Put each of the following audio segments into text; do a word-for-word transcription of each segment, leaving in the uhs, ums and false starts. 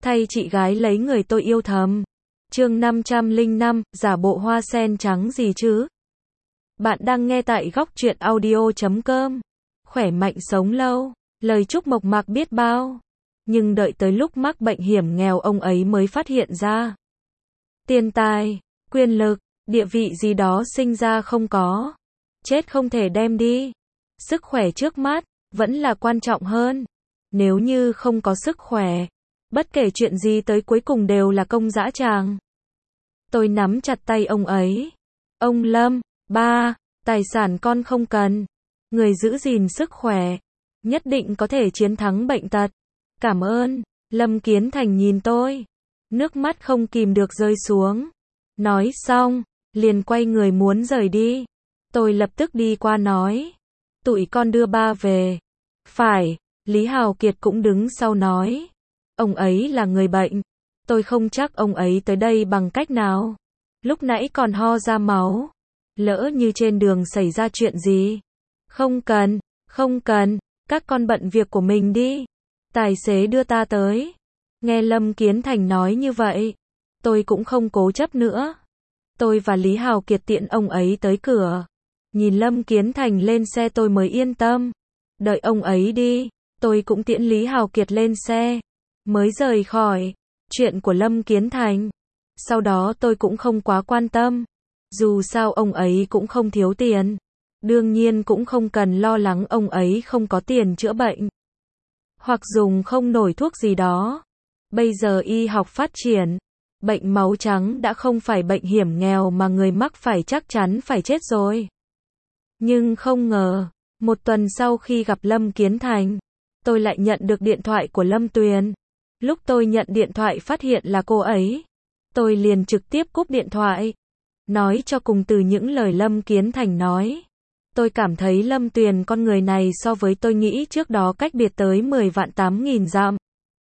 thay chị gái lấy người tôi yêu thầm. Chương năm trăm lẻ năm, giả bộ hoa sen trắng gì chứ? Bạn đang nghe tại góc truyện audio chấm com. Khỏe mạnh sống lâu, lời chúc mộc mạc biết bao. Nhưng đợi tới lúc mắc bệnh hiểm nghèo ông ấy mới phát hiện ra. Tiền tài, quyền lực, địa vị gì đó sinh ra không có. Chết không thể đem đi. Sức khỏe trước mắt, vẫn là quan trọng hơn. Nếu như không có sức khỏe, bất kể chuyện gì tới cuối cùng đều là công dã tràng. Tôi nắm chặt tay ông ấy. Ông Lâm, ba, tài sản con không cần. Người giữ gìn sức khỏe, nhất định có thể chiến thắng bệnh tật. Cảm ơn. Lâm Kiến Thành nhìn tôi. Nước mắt không kìm được rơi xuống. Nói xong, liền quay người muốn rời đi. Tôi lập tức đi qua nói. Tụi con đưa ba về. Phải, Lý Hào Kiệt cũng đứng sau nói. Ông ấy là người bệnh. Tôi không chắc ông ấy tới đây bằng cách nào. Lúc nãy còn ho ra máu. Lỡ như trên đường xảy ra chuyện gì. Không cần, không cần, các con bận việc của mình đi. Tài xế đưa ta tới. Nghe Lâm Kiến Thành nói như vậy, tôi cũng không cố chấp nữa. Tôi và Lý Hào Kiệt tiện ông ấy tới cửa. Nhìn Lâm Kiến Thành lên xe tôi mới yên tâm. Đợi ông ấy đi, tôi cũng tiễn Lý Hào Kiệt lên xe. Mới rời khỏi chuyện của Lâm Kiến Thành. Sau đó tôi cũng không quá quan tâm. Dù sao ông ấy cũng không thiếu tiền. Đương nhiên cũng không cần lo lắng ông ấy không có tiền chữa bệnh. Hoặc dùng không nổi thuốc gì đó. Bây giờ y học phát triển. Bệnh máu trắng đã không phải bệnh hiểm nghèo mà người mắc phải chắc chắn phải chết rồi. Nhưng không ngờ, một tuần sau khi gặp Lâm Kiến Thành, tôi lại nhận được điện thoại của Lâm Tuyền. Lúc tôi nhận điện thoại phát hiện là cô ấy, tôi liền trực tiếp cúp điện thoại. Nói cho cùng từ những lời Lâm Kiến Thành nói, tôi cảm thấy Lâm Tuyền con người này so với tôi nghĩ trước đó cách biệt tới mười vạn tám nghìn dặm.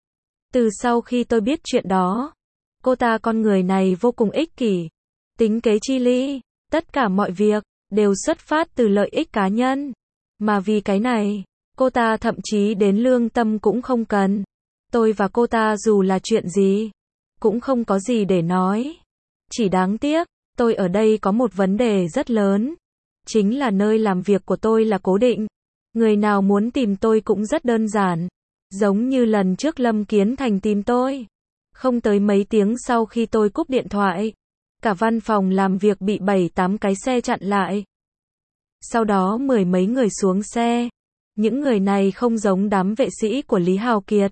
Từ sau khi tôi biết chuyện đó, cô ta con người này vô cùng ích kỷ, tính kế chi ly, tất cả mọi việc đều xuất phát từ lợi ích cá nhân. Mà vì cái này, cô ta thậm chí đến lương tâm cũng không cần. Tôi và cô ta dù là chuyện gì, cũng không có gì để nói. Chỉ đáng tiếc, tôi ở đây có một vấn đề rất lớn. Chính là nơi làm việc của tôi là cố định. Người nào muốn tìm tôi cũng rất đơn giản. Giống như lần trước Lâm Kiến Thành tìm tôi. Không tới mấy tiếng sau khi tôi cúp điện thoại, cả văn phòng làm việc bị bảy tám cái xe chặn lại. Sau đó mười mấy người xuống xe. Những người này không giống đám vệ sĩ của Lý Hào Kiệt,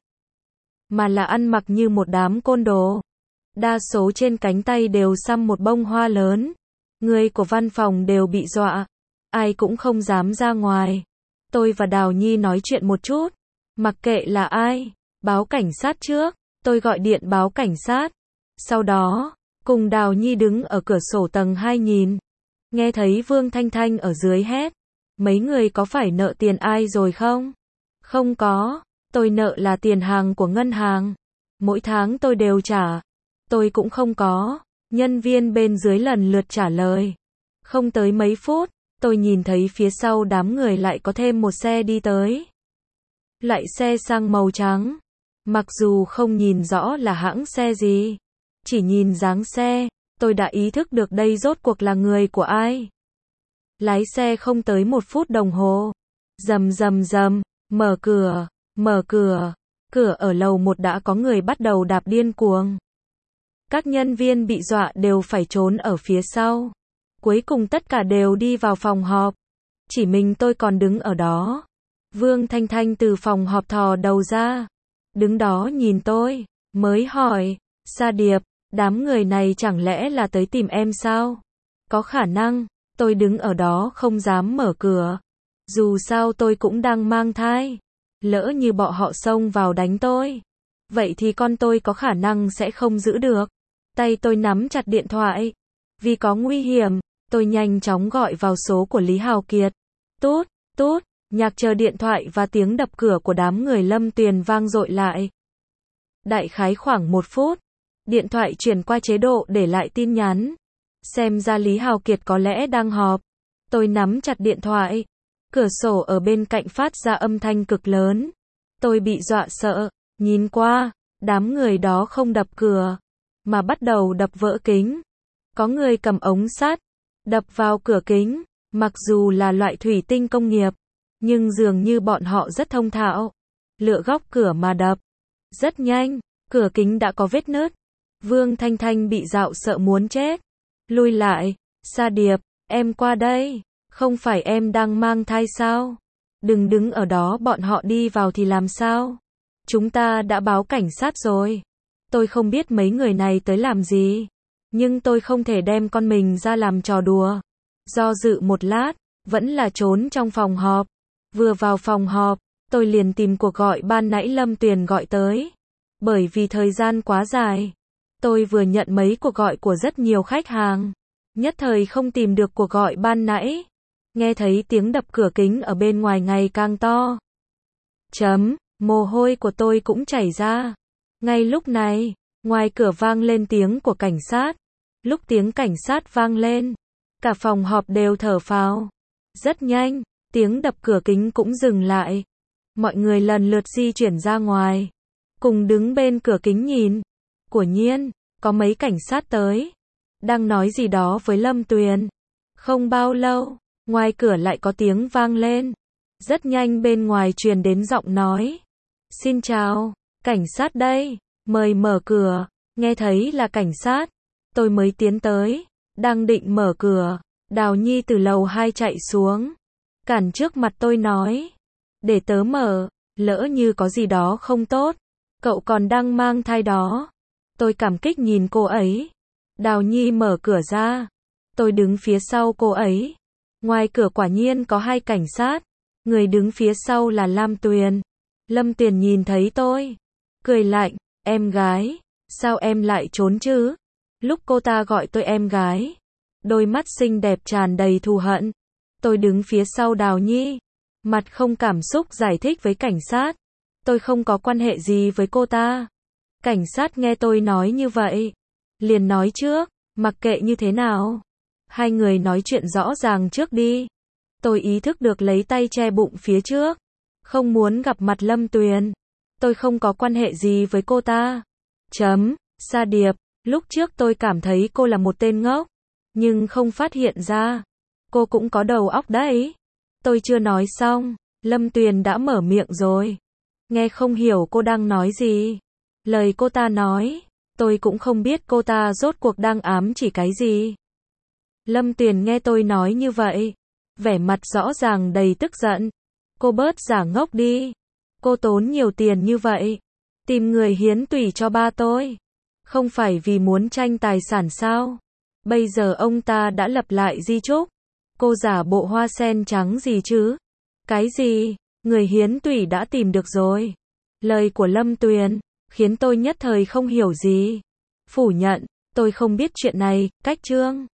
mà là ăn mặc như một đám côn đồ. Đa số trên cánh tay đều xăm một bông hoa lớn. Người của văn phòng đều bị dọa. Ai cũng không dám ra ngoài. Tôi và Đào Nhi nói chuyện một chút. Mặc kệ là ai, báo cảnh sát trước. Tôi gọi điện báo cảnh sát. Sau đó, cùng Đào Nhi đứng ở cửa sổ tầng hai nhìn. Nghe thấy Vương Thanh Thanh ở dưới hét. Mấy người có phải nợ tiền ai rồi không? Không có, tôi nợ là tiền hàng của ngân hàng. Mỗi tháng tôi đều trả. Tôi cũng không có. Nhân viên bên dưới lần lượt trả lời. Không tới mấy phút, tôi nhìn thấy phía sau đám người lại có thêm một xe đi tới. Lại xe sang màu trắng. Mặc dù không nhìn rõ là hãng xe gì, chỉ nhìn dáng xe, tôi đã ý thức được đây rốt cuộc là người của ai. Lái xe không tới một phút đồng hồ. Rầm rầm rầm, mở cửa, mở cửa. Cửa ở lầu một đã có người bắt đầu đạp điên cuồng. Các nhân viên bị dọa đều phải trốn ở phía sau. Cuối cùng tất cả đều đi vào phòng họp. Chỉ mình tôi còn đứng ở đó. Vương Thanh Thanh từ phòng họp thò đầu ra. Đứng đó nhìn tôi, mới hỏi, Sa Điệp, đám người này chẳng lẽ là tới tìm em sao? Có khả năng, tôi đứng ở đó không dám mở cửa. Dù sao tôi cũng đang mang thai. Lỡ như bọn họ xông vào đánh tôi, vậy thì con tôi có khả năng sẽ không giữ được. Tay tôi nắm chặt điện thoại. Vì có nguy hiểm, tôi nhanh chóng gọi vào số của Lý Hào Kiệt. Tút, tút, nhạc chờ điện thoại và tiếng đập cửa của đám người Lâm Tuyền vang dội lại. Đại khái khoảng một phút, điện thoại chuyển qua chế độ để lại tin nhắn. Xem ra Lý Hào Kiệt có lẽ đang họp. Tôi nắm chặt điện thoại. Cửa sổ ở bên cạnh phát ra âm thanh cực lớn. Tôi bị dọa sợ, nhìn qua, Đám người đó không đập cửa, mà bắt đầu đập vỡ kính. Có người cầm ống sắt, đập vào cửa kính, mặc dù là loại thủy tinh công nghiệp, nhưng dường như bọn họ rất thông thạo, lựa góc cửa mà đập. Rất nhanh, cửa kính đã có vết nứt. Vương Thanh Thanh bị dạo sợ muốn chết. Lui lại, Sa Điệp, em qua đây, không phải em đang mang thai sao? Đừng đứng ở đó, bọn họ đi vào thì làm sao? Chúng ta đã báo cảnh sát rồi. Tôi không biết mấy người này tới làm gì, nhưng tôi không thể đem con mình ra làm trò đùa. Do dự một lát, vẫn là trốn trong phòng họp. Vừa vào phòng họp, tôi liền tìm cuộc gọi ban nãy Lâm Tuyền gọi tới. Bởi vì thời gian quá dài, tôi vừa nhận mấy cuộc gọi của rất nhiều khách hàng, nhất thời không tìm được cuộc gọi ban nãy. Nghe thấy tiếng đập cửa kính ở bên ngoài ngày càng to. Chấm, mồ hôi của tôi cũng chảy ra. Ngay lúc này, ngoài cửa vang lên tiếng của cảnh sát. Lúc tiếng cảnh sát vang lên, cả phòng họp đều thở phào. Rất nhanh, tiếng đập cửa kính cũng dừng lại. Mọi người lần lượt di chuyển ra ngoài, cùng đứng bên cửa kính nhìn. Quả nhiên, có mấy cảnh sát tới, đang nói gì đó với Lâm Tuyền. Không bao lâu, ngoài cửa lại có tiếng vang lên. Rất nhanh bên ngoài truyền đến giọng nói. Xin chào, cảnh sát đây, mời mở cửa. Nghe thấy là cảnh sát, tôi mới tiến tới, đang định mở cửa. Đào Nhi từ lầu hai chạy xuống, cản trước mặt tôi nói. Để tớ mở, lỡ như có gì đó không tốt, cậu còn đang mang thai đó. Tôi cảm kích nhìn cô ấy. Đào Nhi mở cửa ra, tôi đứng phía sau cô ấy. Ngoài cửa quả nhiên có hai cảnh sát, người đứng phía sau là Lam Tuyền. Lâm Tuyền nhìn thấy tôi, cười lạnh, em gái, sao em lại trốn chứ? Lúc cô ta gọi tôi em gái, đôi mắt xinh đẹp tràn đầy thù hận. Tôi đứng phía sau Đào Nhi, mặt không cảm xúc giải thích với cảnh sát. Tôi không có quan hệ gì với cô ta. Cảnh sát nghe tôi nói như vậy, liền nói trước, mặc kệ như thế nào, hai người nói chuyện rõ ràng trước đi. Tôi ý thức được lấy tay che bụng phía trước, không muốn gặp mặt Lâm Tuyền. Tôi không có quan hệ gì với cô ta. Chấm, Sa Điệp, lúc trước tôi cảm thấy cô là một tên ngốc, nhưng không phát hiện ra, cô cũng có đầu óc đấy. Tôi chưa nói xong, Lâm Tuyền đã mở miệng rồi. Nghe không hiểu cô đang nói gì. Lời cô ta nói, tôi cũng không biết cô ta rốt cuộc đang ám chỉ cái gì. Lâm Tuyền nghe tôi nói như vậy, vẻ mặt rõ ràng đầy tức giận. Cô bớt giả ngốc đi. Cô tốn nhiều tiền như vậy, tìm người hiến tủy cho ba tôi, không phải vì muốn tranh tài sản sao? Bây giờ ông ta đã lập lại di chúc. Cô giả bộ hoa sen trắng gì chứ? Cái gì? Người hiến tủy đã tìm được rồi. Lời của Lâm Tuyền khiến tôi nhất thời không hiểu gì. Phủ nhận, tôi không biết chuyện này. Cách chương